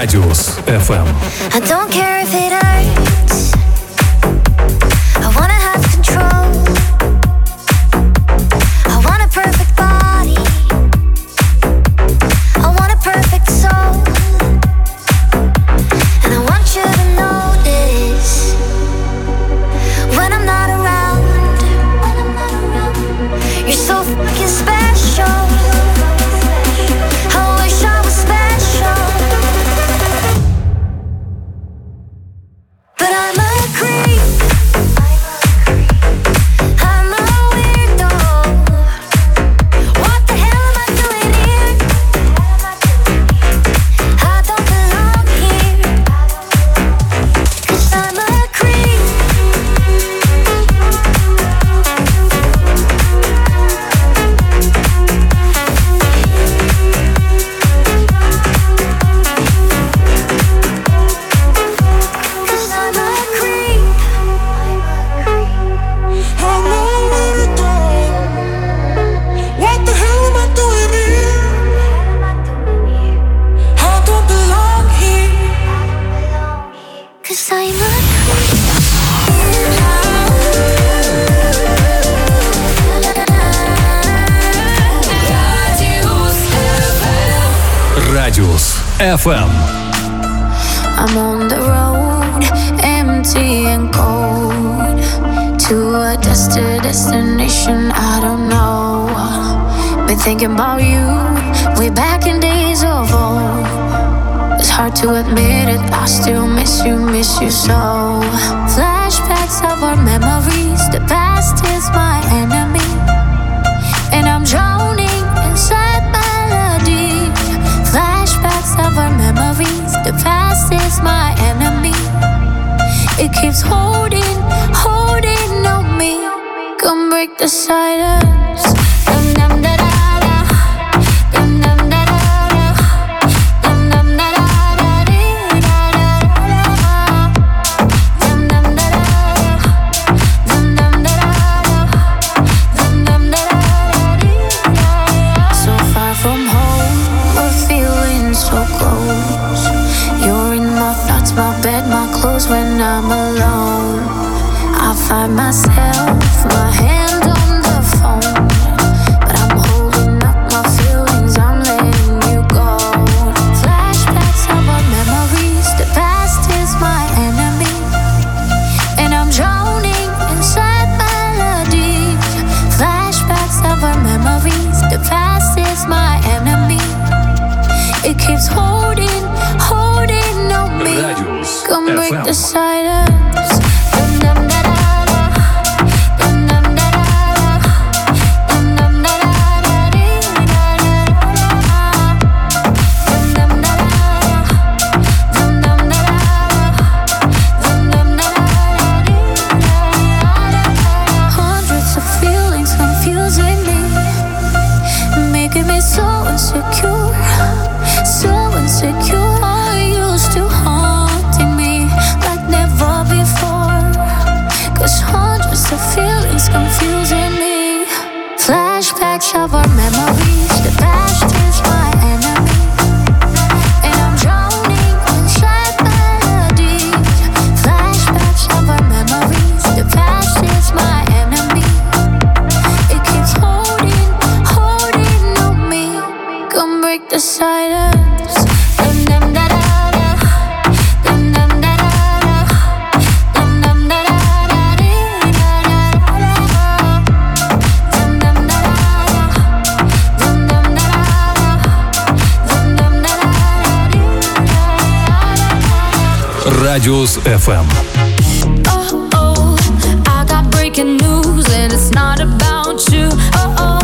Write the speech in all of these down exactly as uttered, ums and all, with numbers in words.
Radius эф эм. I don't care if it hurts. I wanna have control. I want a perfect body. I want a perfect soul. And I want you to notice when I'm not around. You're so fucking special. I wish I was special. But I'm a creep. I'm a weirdo. What the hell am I doing here? I don't belong here. 'Cause I'm a creep. Radius эф эм. I'm on the road, empty and cold, to a destined destination I don't know. Been thinking about you way back in days of old. It's hard to admit it, I still miss you, miss you so. Flashbacks of our memories, the past is my enemy, and I'm drowning inside melody. Flashbacks of our memories, the past is my enemy. It keeps holding, holding on me. Come break the silence. Dum dum da da da. Dum dum da da da. Dum dum da da da dee da da da da. Dum dum da da da. Dum dum da da da. Dum dum da da da dee da da. So far from home, we're feeling so close. You're in my thoughts, my bed, my clothes when I'm alone. I find myself, my hand on the phone, but I'm holding up my feelings, I'm letting you go. Flashbacks of our memories, the past is my enemy, and I'm drowning inside melodies. Flashbacks of our memories, the past is my enemy. It keeps holding, holding on me. Come break the silence. Dum dum da da da. Dum dum da da da. Dum dum da da da dee da da da da. Dum dum da da da. Dum dum da da da. Dum dum da da da dee da da da. Hundreds of feelings confusing me, making me so insecure, so insecure. Used to haunting me like never before. 'Cause hundreds of feelings confusing me. Flashbacks of our memories, the past is my enemy, and I'm drowning inside melodies. Flashbacks of our memories, the past is my enemy. It keeps holding, holding on me. Come break the silence. Dum dum da da da. Dum dum da da da. Dum dum da da da dee da da da da. Dum dum da da da. Dum dum da da da. Dum dum da da da dee da da da. Radius эф эм. Oh oh, I got breaking news and it's not about you. Oh oh.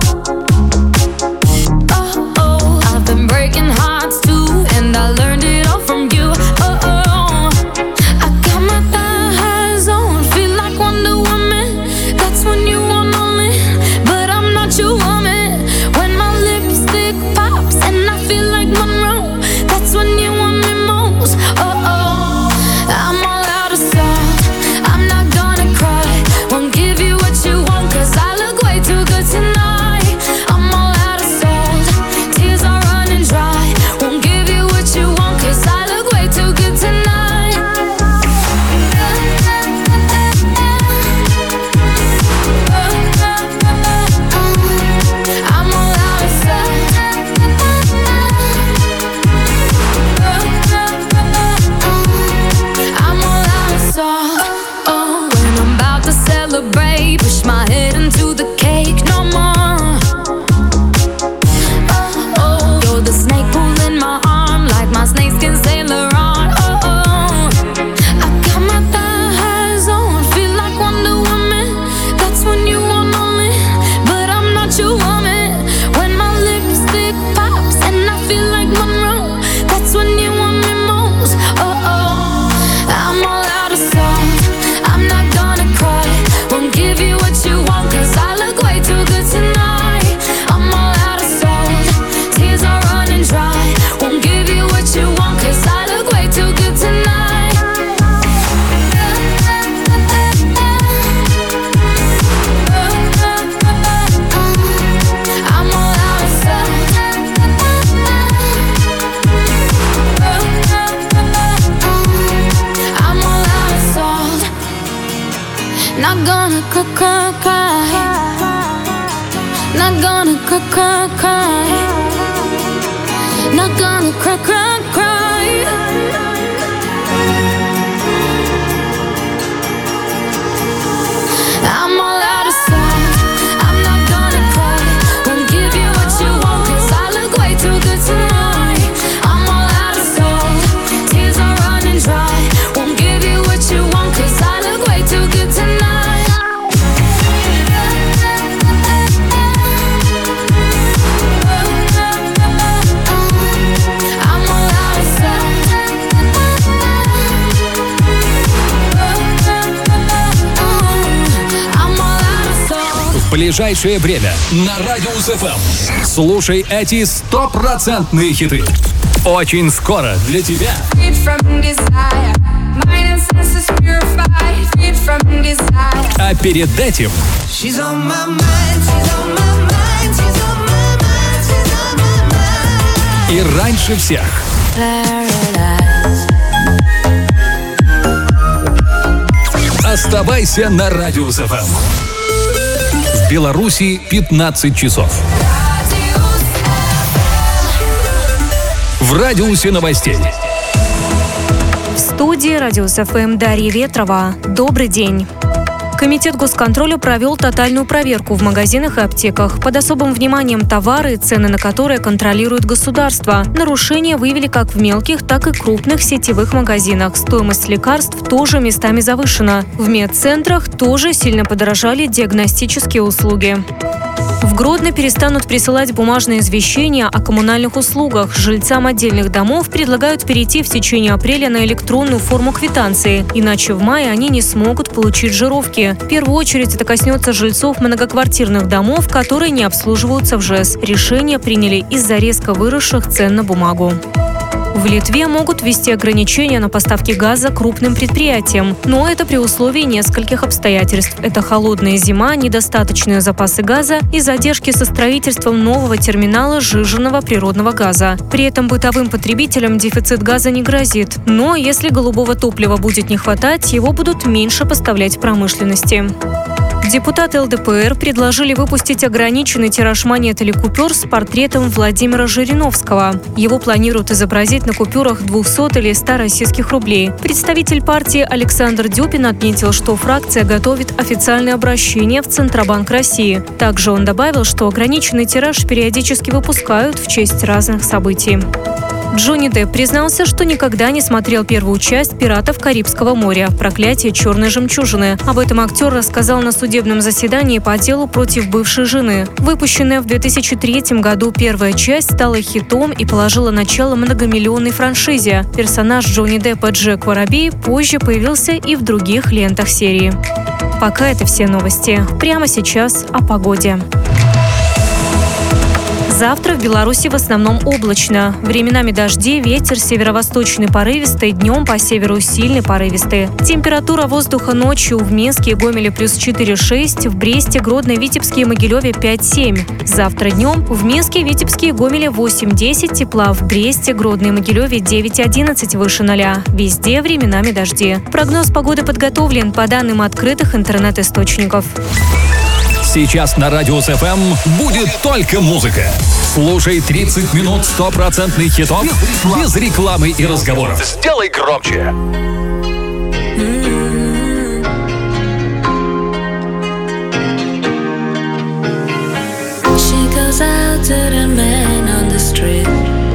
I've been breaking hearts too, and I learned it all from you. Oh, oh. I got my thighs on, feel like Wonder Woman. That's when you want me, but I'm not your woman. When my lipstick pops and I feel like Monroe, that's when you want me most. Oh, oh. I'm all out Not gonna cry, cry, cry. Not gonna cry, cry, cry. Not gonna cry, cry, cry. I'm all out of sight. I'm not gonna cry. Won't give you what you want, 'cause I look way too good tonight. I'm all out of sight. Tears are running dry. Won't give you what you want, 'cause I look way too good tonight. I'm all out of sight. I'm all out of sight. В ближайшее время на Радиус эф эм слушай эти стопроцентные хиты. Очень скоро для тебя. Freed from desire, mind and senses purified. Freed from desire. А перед этим She's on my mind, she's on my mind, she's on my mind, she's on my mind. и раньше всех оставайся на Радиус эф эм. В Беларуси пятнадцать часов. В радиусе новостей. В студии Радиус эф эм Дарья Ветрова. Добрый день. Комитет госконтроля провел тотальную проверку в магазинах и аптеках. Под особым вниманием товары, цены на которые контролирует государство. Нарушения выявили как в мелких, так и крупных сетевых магазинах. Стоимость лекарств тоже местами завышена. В медцентрах тоже сильно подорожали диагностические услуги. В Гродно перестанут присылать бумажные извещения о коммунальных услугах. Жильцам отдельных домов предлагают перейти в течение апреля на электронную форму квитанции, иначе в мае они не смогут получить жировки. В первую очередь это коснется жильцов многоквартирных домов, которые не обслуживаются в ЖЭС. Решение приняли из-за резко выросших цен на бумагу. В Литве могут ввести ограничения на поставки газа крупным предприятиям, но это при условии нескольких обстоятельств. Это холодная зима, недостаточные запасы газа и задержки со строительством нового терминала сжиженного природного газа. При этом бытовым потребителям дефицит газа не грозит, но если голубого топлива будет не хватать, его будут меньше поставлять промышленности. Депутаты эл дэ пэ эр предложили выпустить ограниченный тираж монет или купюр с портретом Владимира Жириновского. Его планируют изобразить на купюрах двухсот или ста российских рублей. Представитель партии Александр Дюпин отметил, что фракция готовит официальное обращение в Центробанк России. Также он добавил, что ограниченный тираж периодически выпускают в честь разных событий. Джонни Депп признался, что никогда не смотрел первую часть «Пиратов Карибского моря. Проклятие черной жемчужины». Об этом актер рассказал на судебном заседании по делу против бывшей жены. Выпущенная в две тысячи третьем году первая часть стала хитом и положила начало многомиллионной франшизе. Персонаж Джонни Деппа Джек Воробей позже появился и в других лентах серии. Пока это все новости. Прямо сейчас о погоде. Завтра в Беларуси в основном облачно. Временами дожди, ветер северо-восточный порывистый, днем по северу сильный порывистый. Температура воздуха ночью в Минске и Гомеле плюс четыре-шесть, в Бресте, Гродно, Витебске и Могилеве пять-семь. Завтра днем в Минске, Витебске и Гомеле восемь-десять тепла, в Бресте, Гродно и Могилеве девять-одиннадцать выше ноля. Везде временами дожди. Прогноз погоды подготовлен по данным открытых интернет-источников. Сейчас на Радиус эф эм будет только музыка. Слушай тридцать минут стопроцентных хитов без рекламы и разговоров. Сделай громче. She goes out to the man on the street.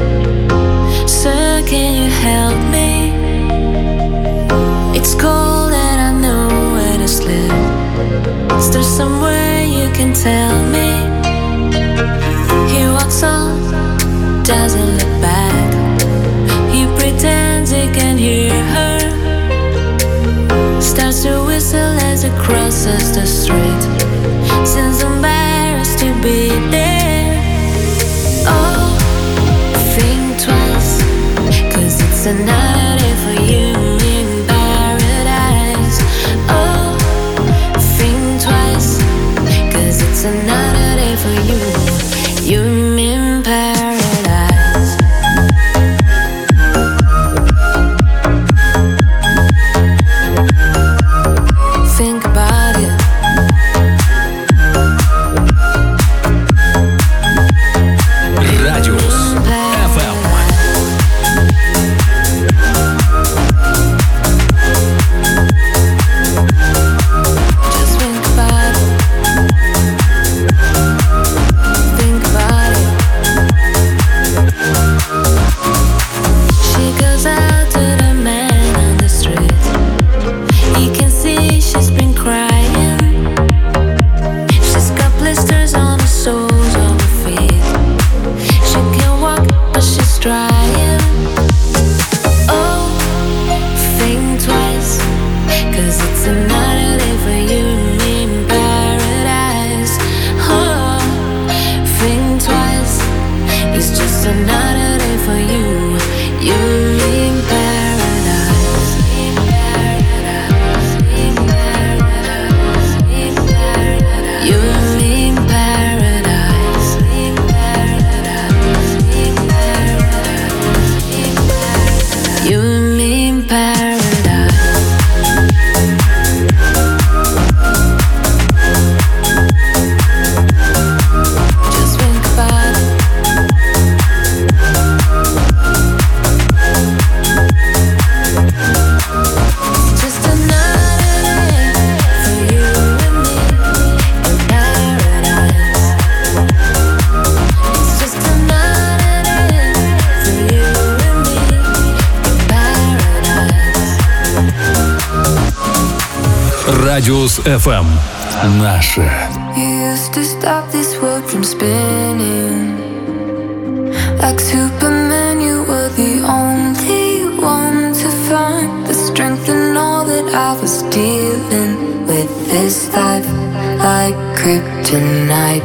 Sir, can you help me? It's cold and I know where to sleep. Is there somewhere you can tell me? He walks on, doesn't look back. He pretends he can hear her. Starts to whistle as he crosses the street. Seems embarrassed to be there. Oh, think twice, 'cause it's another day for you in paradise. Oh, think twice, 'cause it's another day for you. You're in paradise. Think about Радиус эф эм. Наше. You used to stop this world from spinning. Like Superman, you were the only one to find the strength in all that I was dealing with. This life like kryptonite.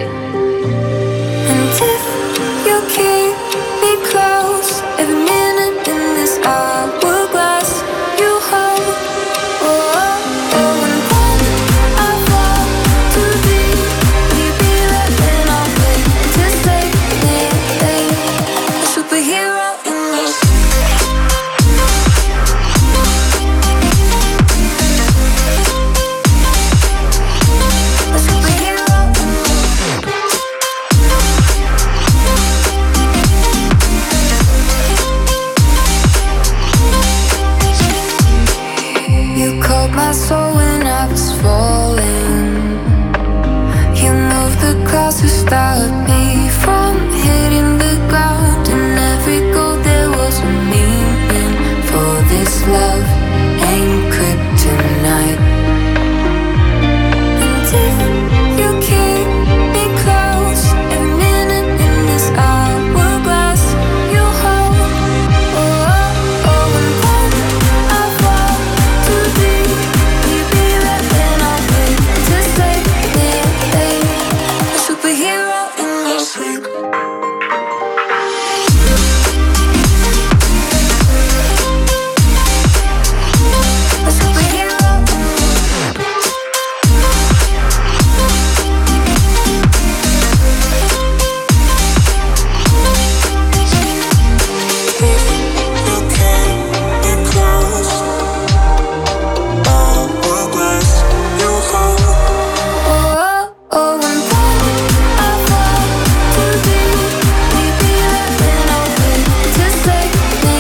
And if you keep me close, every minute in this hourglass you hold. Oh, oh, oh, and when I fall too deep, will you be there? Then I'll wait to save me, a superhero in me. A superhero in me. You called my soul when I was falling. You moved the clouds to stop me from hitting the ground. In every goal there was a meaning. For this love ain't kryptonite. And if you keep me close, every minute in this hourglass you hold. Oh, oh, oh, and when I fall too deep, will you be there? Then I'll wait to save me, a superhero in me. A superhero in me. Oh, oh, oh, and when I fall too deep, will you be there? Then I'll wait to save me,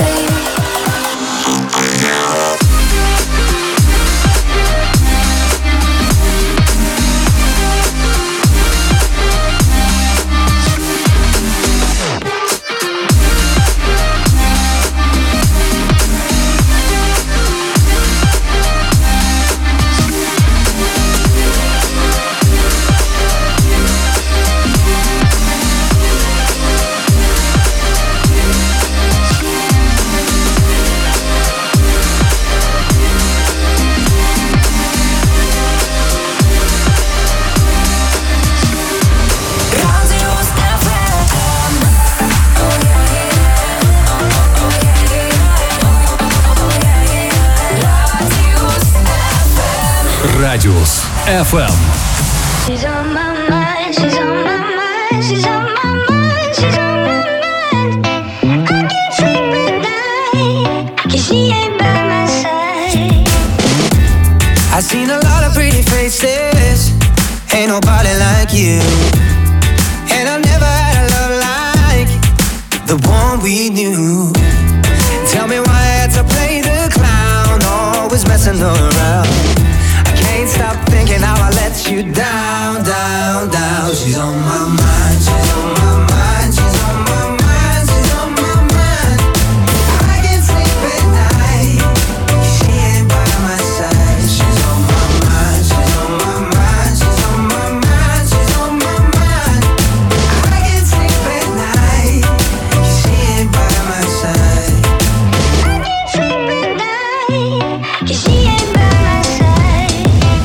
Радиус эф эм. She's on my mind, she's on my mind, she's on my mind, she's on my mind. I can't sleep at night, 'cause she ain't by my side. I've seen a lot of pretty faces, ain't nobody like you. And I've never had a love like the one we knew. Tell me why I had to play the clown, always messing around. I can't stop thinking how I let you down, down, down. She's on my mind, she's on my mind, she's on my mind, she's on my mind. I can't sleep at night, 'cause she ain't by my side. She's on my mind, she's on my mind, she's on my mind, she's on my mind. I can't sleep at night, 'cause she ain't by my side. I can't sleep at night, 'cause she ain't by my side.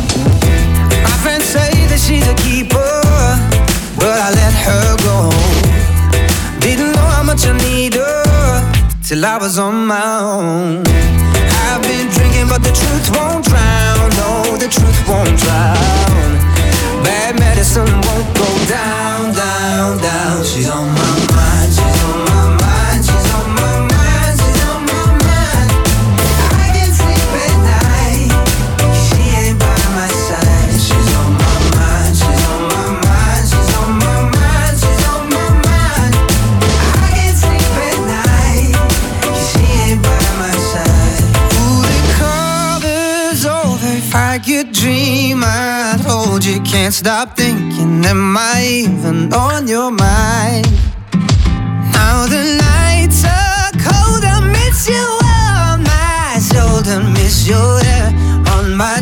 My friends say that she's a keeper, but I let her go. Didn't know how much I need her till I was on my own. I've been drinking, but the truth won't drown. No, the truth won't drown. Bad medicine won't go down, down, down. She's on my mind, she's on my mind, she's on my mind, she's on my mind. I can't sleep at night, 'cause she ain't by my side. She's on my mind, she's on my mind, she's on my mind, she's on my mind. I can't sleep at night, 'cause she ain't by my side. Ooh, the cover's over. If I could dream, I'd hold you. Can't stop thinking, am I even on your mind? Now the nights are cold, I miss you on my shoulder, miss your hair on my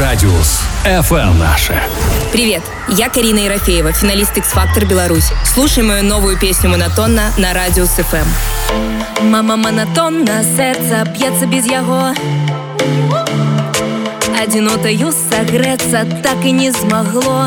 Радиус эф эм наше. Привет, я Карина Ерофеева, финалист X-Factor Беларусь. Слушай мою новую песню «Монотонна» на Радиус эф эм. Мама монотонна, сердце бьется без яго. Одинотою согреться так и не смогло.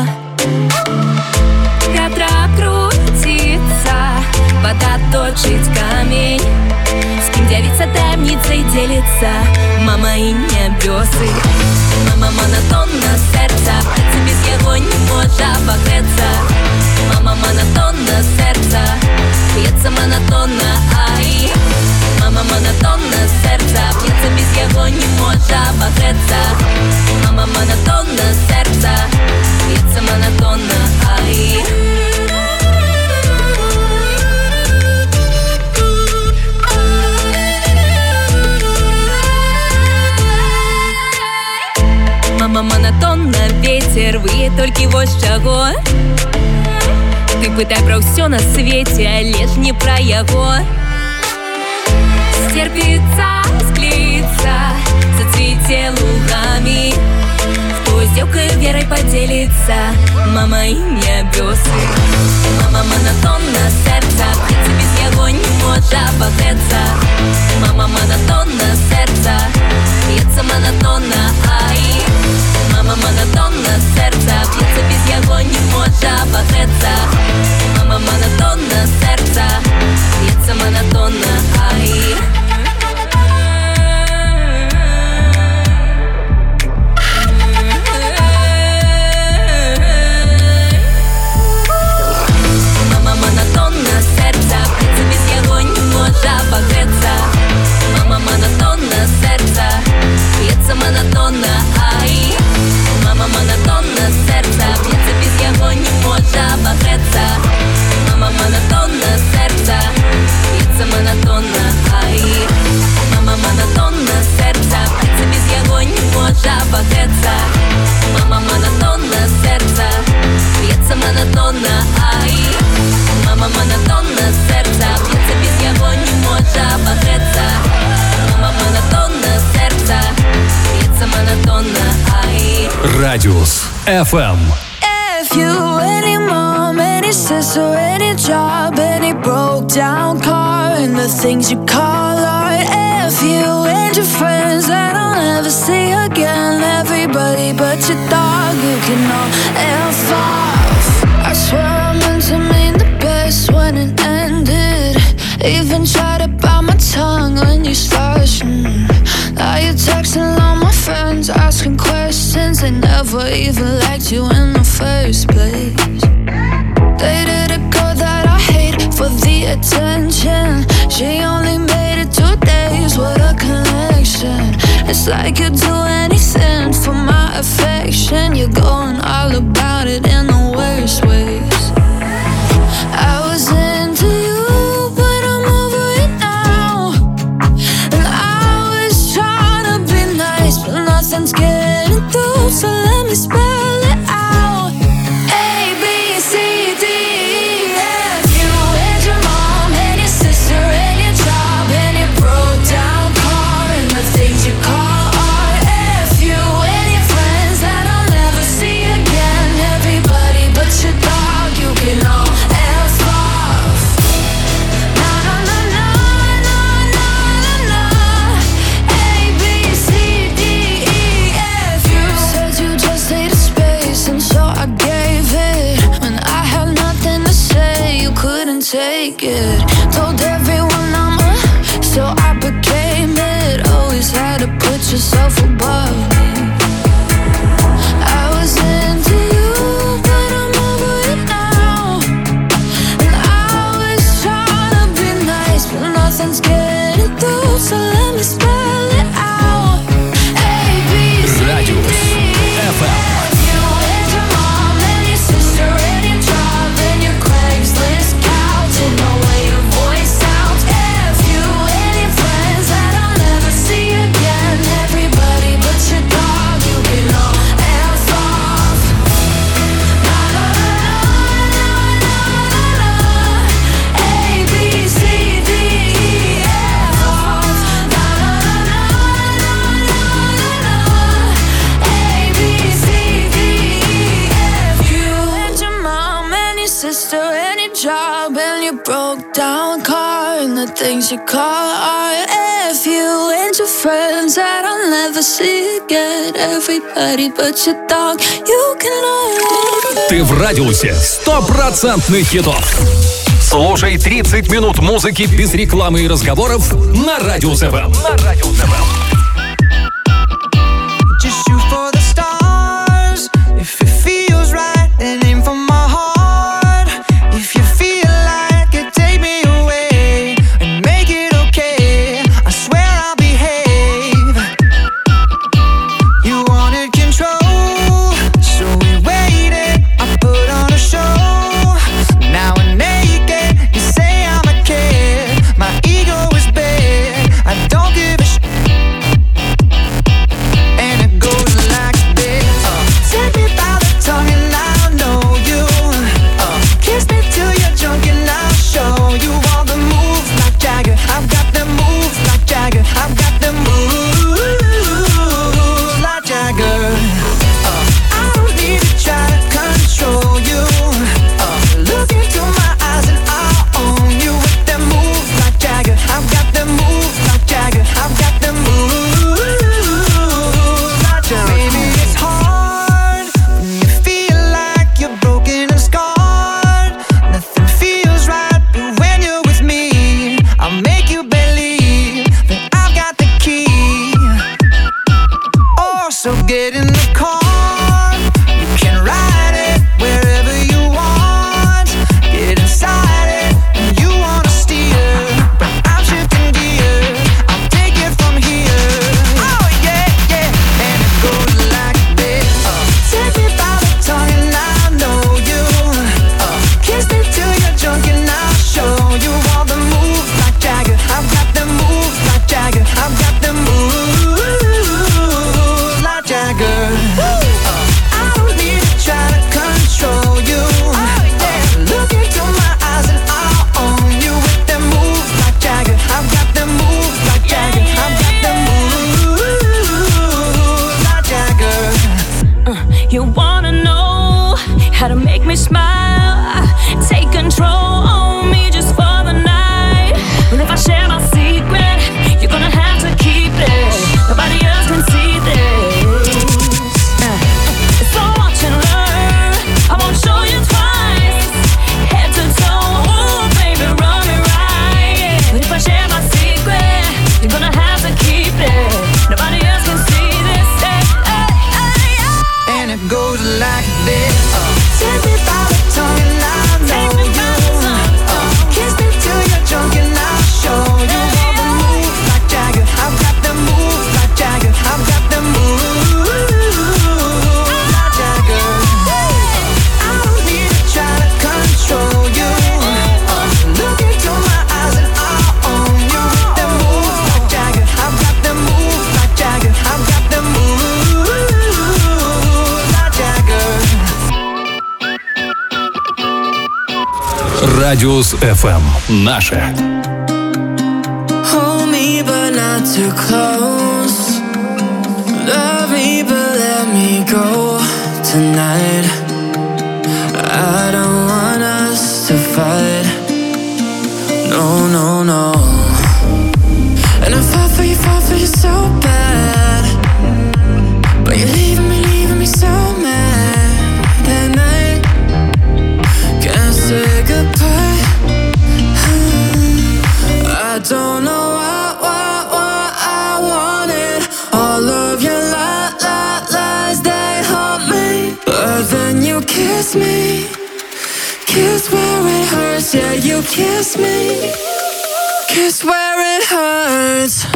Ветра крутится, вода точит камень. С кем девица темницей делится, мама и небесы. Мама монотонна, сердце бьется без яго, не может обогреться. Мама монотонна, сердце бьется монотонно, ай. Мама монотонна, сердце бьется без яго, не может обогреться. Мама монотонна, сердце бьется монотонно, ай. Мама монотонна, ветер вые толькі вось чаго. Ты пытай пра ўсё на свеце, але ж не пра яго. Стерпится, склеится, зацвете лугами. Кто с девкой верой поделится, мама и небесы. Мама монотонна, сердце бьется без яго, не может обогреться. Мама монотонна, сердце бьется монотонно, ай. Мама монотонна, сердце бьется без яго, не может обогреться. Мама монотонна, сердце бьется монотонно, ай. Мама монотонна, сердце бьется без яго, не может обогреться. Мама монотонна, сердце бьется монотонно, ай. Мама монотонна, сердце бьется без яго, не может обогреться. Мама монотонна, сердце бьется монотонно, ай. Мама монотонна, сердце бьется без яго, не может обогреться. Мама монотонна, сердце бьется монотонно, ай. Мама монотонна, сердце бьется без яго, не может обогреться. Мама монотонна, сердце бьется монотонно, ай. Радиус эф эм. If you, any mom, any sister, any job, any broke down car, and the things you call art. If you and your friends that I'll never see again, everybody but your dog, you can all F off. I swear I meant to mean the best when it ended. Even tried to bite my tongue when you started. Mm. Now you're texting all my friends, asking questions. They never even liked you in the first place. Dated a girl that I hate for the attention. She only made it two days, what a connection. It's like you'd do anything for my affection. You're going all about it in the worst ways. I was into you, but I'm over it now. And I was trying to be nice, but nothing's getting through, so let me spell it out. A, B, C, D, E, F. You and your mom and your sister and your job and your broke down car and the things you call art. F, you and your friends that I'll never see again. Everybody things you call art. If you and your friends that I'll never see again, everybody but your dog, you can love. Ты в радиусе стопроцентных хитов. Слушай тридцать минут музыки без рекламы и разговоров на Радиус эф эм. На Радиус эф эм. Just shoot for the stars. If it feels right, then aim for my heart. If you feel like it, take me away and make it okay. I swear I'll behave. You wanted control, so we waited. I put on a show. Now we're naked. You say I'm a kid. My ego is bad. I don't give a shit. And it goes like this. uh, Take me by the tongue and I'll know you. uh, Kiss me till you're drunk and I'll show you all the moves like Jagger. I've got them moves like Jagger. I've got them moves like Jagger. uh, I don't need to try to control you. uh, Look into my eyes and I'll own you with them moves like Jagger. I've got them moves like Jagger. I've got them moves like Jagger. Maybe it's hard when you feel like you're broken and scarred. Nothing feels right, but when you're with me, I'll make you believe that I've got the key. Oh, so get in the car. You can ride it wherever you want. Get inside it when you wanna steer. But I'm shifting gears. I'll take it from here. Oh yeah, yeah. And it goes like this. uh, Take me by the tongue and I'll know you. uh, Kiss me till you're drunk and I'll show you all the moves like Jagger. I've got them moves like Jagger. I've got them moves like Jagger. uh, I don't need to try to control you. uh, Look into my eyes and I'll own you with them moves like Jagger. I've got them moves like Jagger. I've got them moves like Jagger. You wanna know how to make me smile? Take control on me just for the night. And if I share my secret, you're gonna have to keep it. Nobody else can see this. Uh, So watch and learn. I won't show you twice. Head to toe, ooh, baby, run me right. But if I share my secret, you're gonna have to keep it. Nobody else can see this. Hey, hey, hey, yeah. And it goes like this. uh, Take me by the tongue and I'll know Take me by you. the tongue, uh, Kiss me till you're drunk and I'll show you all the moves like Jagger. I've got them moves like Jagger. I've got them moves like Jagger. uh, I don't need to try to control you. uh, Look into my eyes and I'll own you with them moves like Jagger. I've got them moves like Jagger. I've got them moves like Jagger. Радиус эф эм. Наше. Hold me but not too close. Love me but let me go tonight. I don't want us to fight. No, no, no. And I fall for you, fall for you so bad. But you're leaving me, leaving me so mad. That night, can't say goodbye. I don't know why, why, why I wanted all of your li- li- lies, they haunt me. But then you kiss me, kiss where it hurts. Yeah, you kiss me, kiss where it hurts.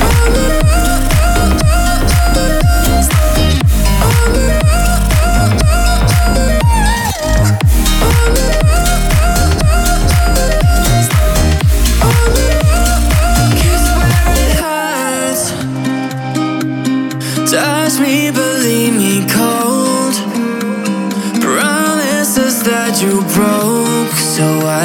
Touch me, but leave me cold. Promises that you broke, so I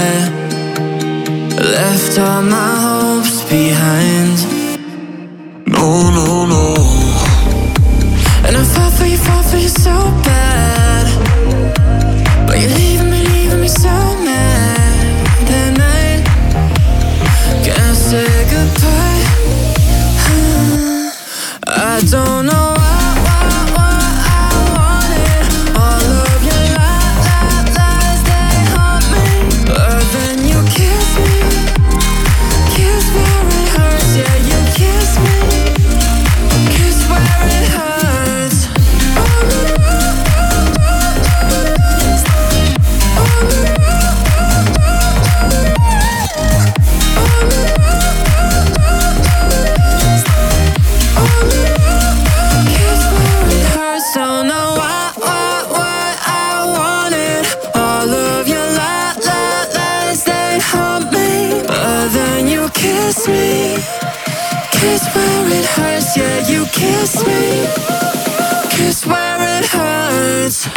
left all my hopes behind. No, no, no. And I fall for you, fall for you so bad. But you're leaving me, leaving me so mad. That night, can't I don't know why, why, why I want it. All of your lies, lies, lies, they haunt me. But then you kiss me, kiss where it hurts. Yeah, you kiss me, kiss where it hurts. Don't know why, why, why I want it. All of your lies, lies, lies, they haunt me. But then you kiss me, kiss where it hurts. Yeah, you kiss me, kiss where it hurts.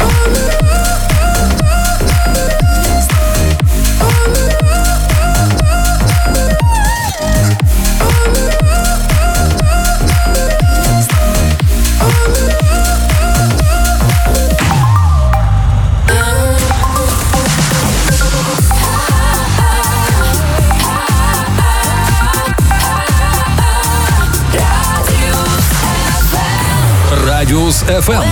Радиус эф эм.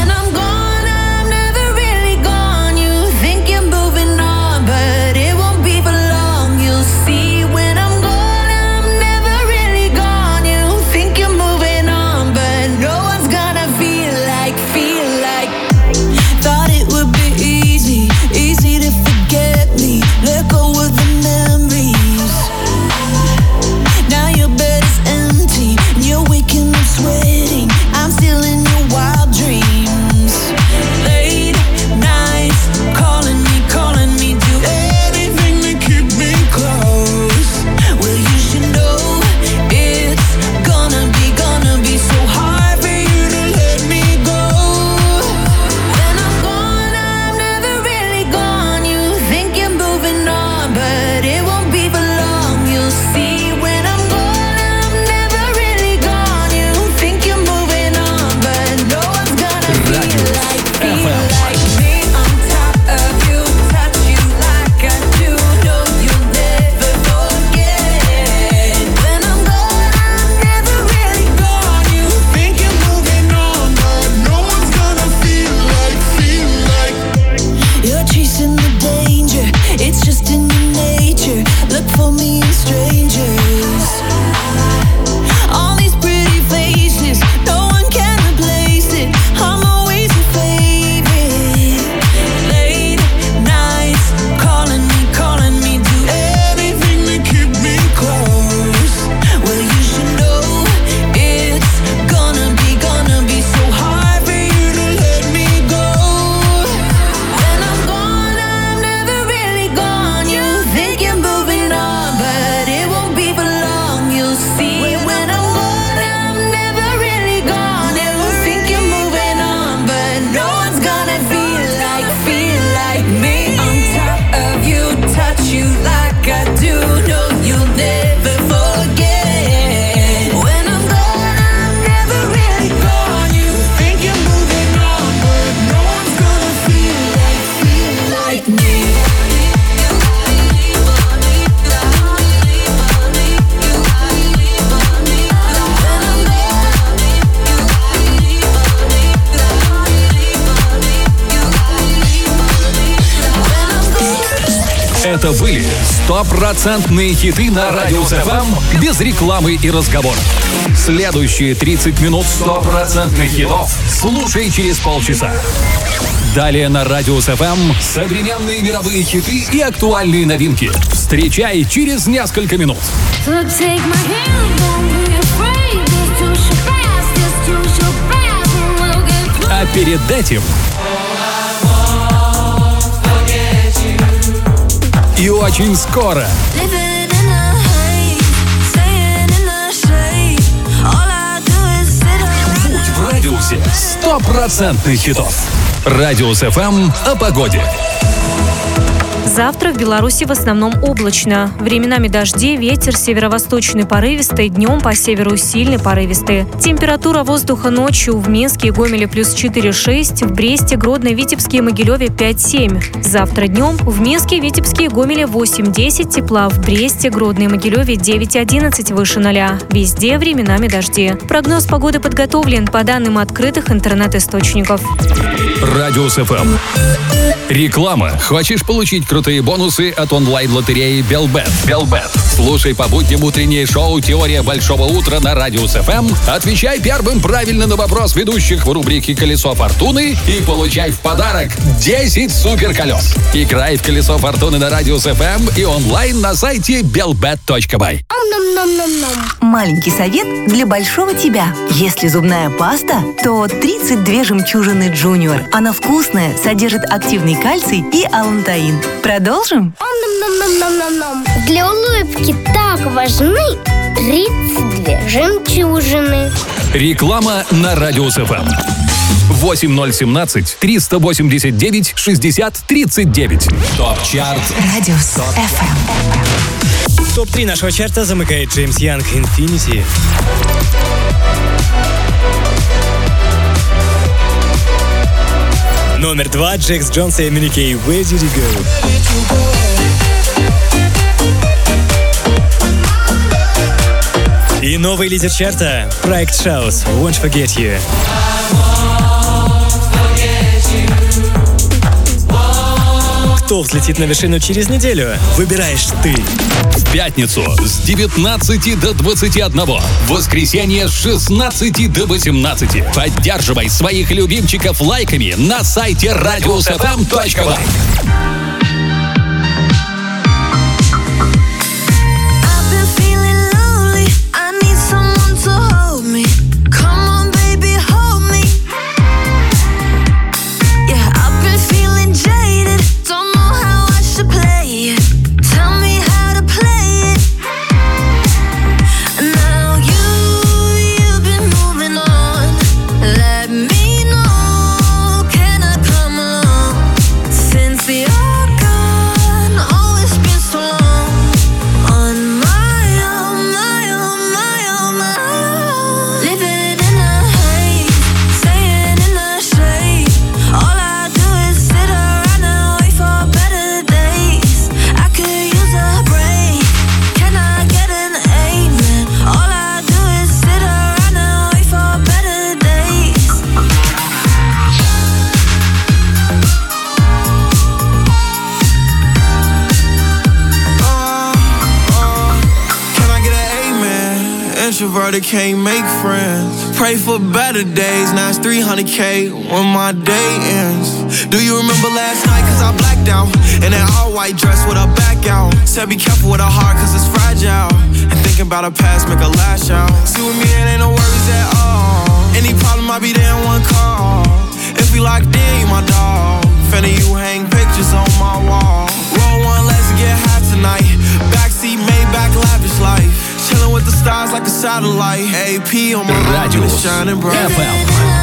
Это были стопроцентные хиты на Радиус эф эм без рекламы и разговоров. Следующие тридцать минут стопроцентных хитов слушай через полчаса. Далее на Радиус эф эм современные мировые хиты и актуальные новинки. Встречай через несколько минут. А перед этим... И очень скоро. Будь в радиусе стопроцентных хитов. Радиус эф эм о погоде. Завтра в Беларуси в основном облачно. Временами дожди, ветер северо-восточный порывистый, днем по северу сильный порывистый. Температура воздуха ночью в Минске и Гомеле плюс четыре-шесть, в Бресте, Гродно, Витебске и Могилеве пять-семь. Завтра днем в Минске, Витебске и Гомеле восемь-десять тепла, в Бресте, Гродно и Могилеве девять-одиннадцать выше ноля. Везде временами дожди. Прогноз погоды подготовлен по данным открытых интернет-источников. Радиус эф эм. Реклама. Хочешь получить крутые бонусы от онлайн-лотереи Белбет? Белбет. Слушай по будням утреннее шоу «Теория большого утра» на Радиус эф эм. Отвечай первым правильно на вопрос ведущих в рубрике «Колесо фортуны» и получай в подарок десять суперколес. Играй в «Колесо фортуны» на Радиус эф эм и онлайн на сайте белбет точка бай. Маленький совет для большого тебя. Если зубная паста, то тридцать две жемчужины Джуниор. Она вкусная, содержит активный кальций и алантаин. Продолжим? Для улыбки так важны тридцать две жемчужины. Реклама на Радиус эф эм. восемь ноль один семь триста восемьдесят девять шестьдесят тридцать девять. Топ-чарт Радиус эф эм. Топ-три нашего чарта замыкает Джеймс Янг «Infinity». Номер два Джекс Джонс и Эмили Кей «Where did you go?». И новый лидер чарта проект Shouse «Won't Forget You». Кто взлетит на вершину через неделю? Выбираешь ты. В пятницу с девятнадцати до двадцати одного. В воскресенье с шестнадцати до восемнадцати. Поддерживай своих любимчиков лайками на сайте радиус эф эм точка бай. Introverted can't make friends. Pray for better days. Now it's three hundred K when my day ends. Do you remember last night? Cause I blacked out in that all white dress with her back out. Said be careful with her heart cause it's fragile. And thinking about her past make her lash out. See with me it ain't no worries at all. Any problem I be there in one call. If we locked in, you my dog. Fan of you hang pictures on my wall. Roll one, let's get high tonight. Backseat Maybach lavish life. Chillin' with the stars like a satellite. A P on my arm and it's shining bright. эф эм.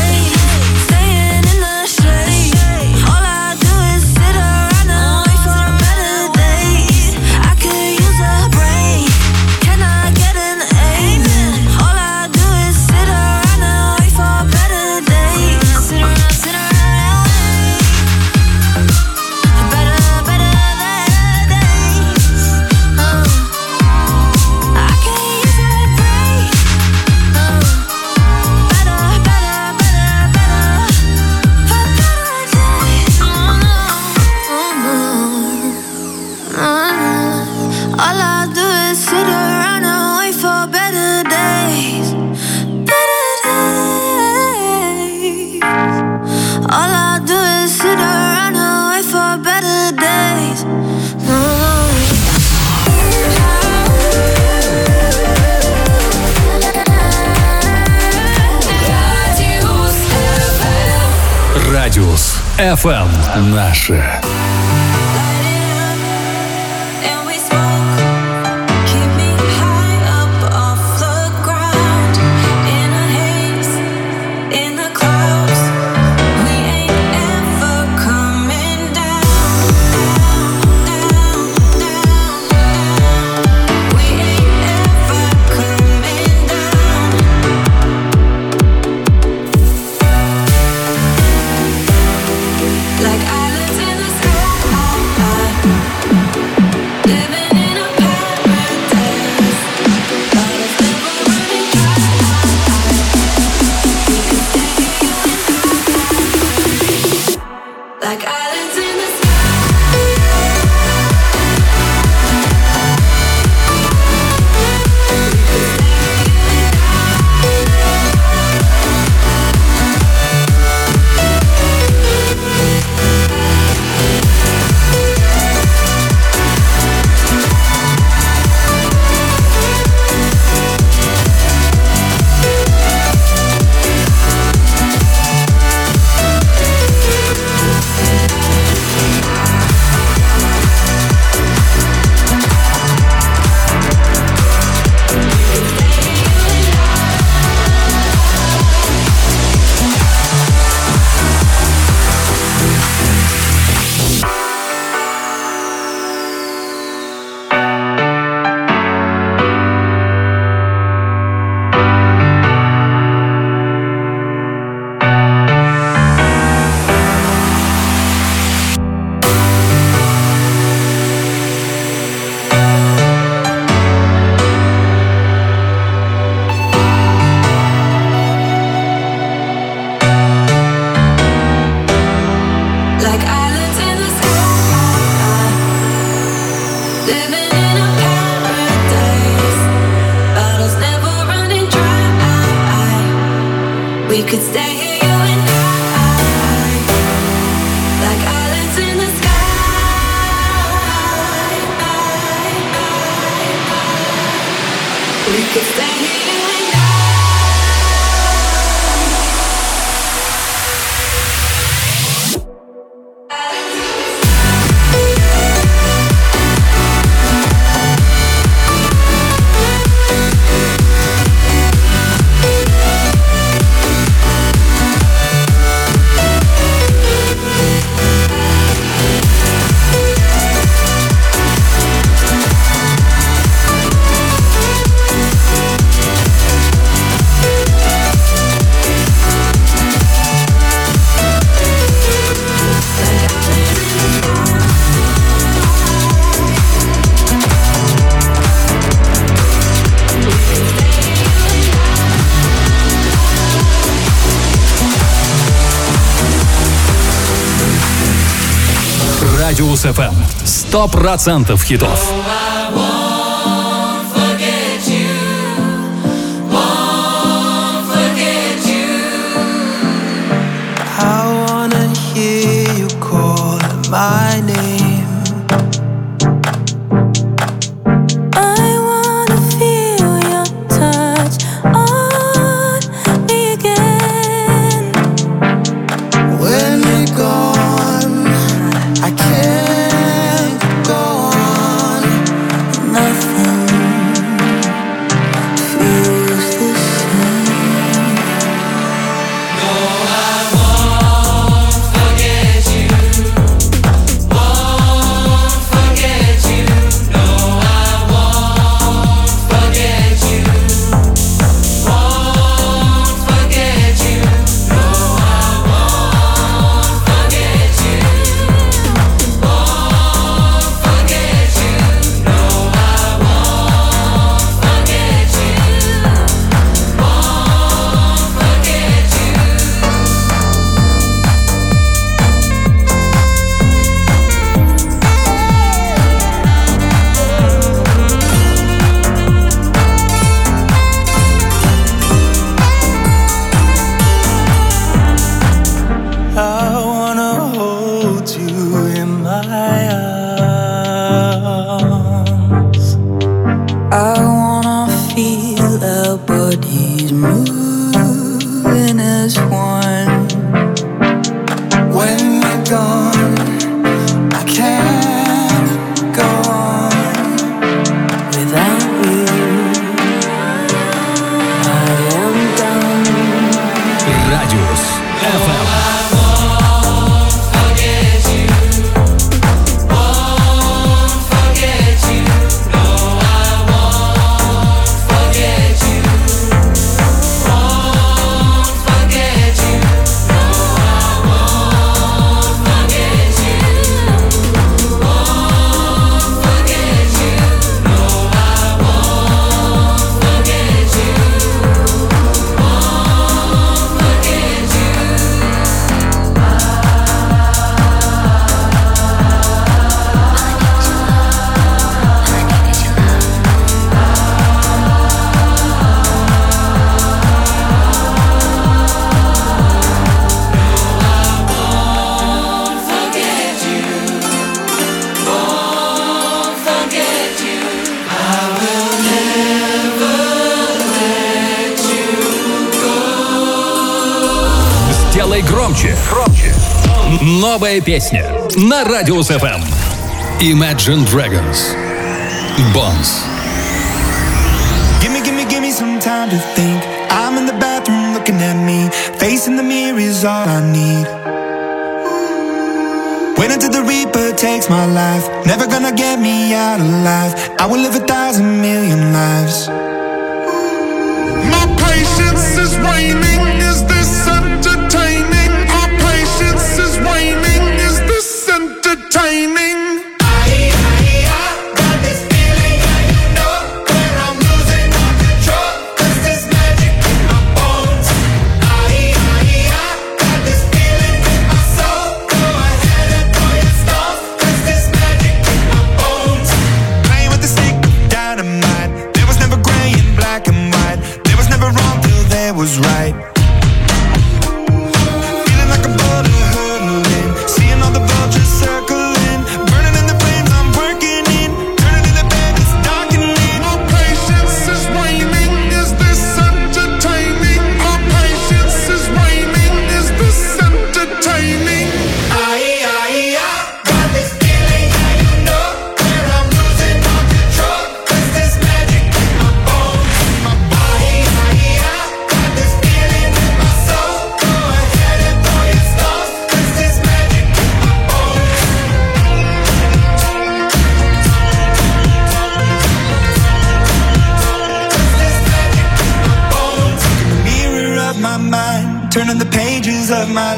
Радиус эф эм. Наше. We could stay here, you and I, like islands in the sky. We could stay here, you and I. Радиус эф эм. Сто процентов хитов. My name. I wanna feel your touch on me again. When you're gone, I can't go on. Nothing feels the same. No, I won't forget you. Громче. Громче. Новая песня на Радиус эф эм. Imagine Dragons. Bones. Give me, give me, give me some time to think. I'm in the bathroom looking at me. Facing the mirror is all I need. Wait until the Reaper takes my life. Never gonna get me out alive. I will live a thousand million lives. My patience is waning. Is this entertaining? Our patience is waning. Is this entertaining? Was right. turning the pages of my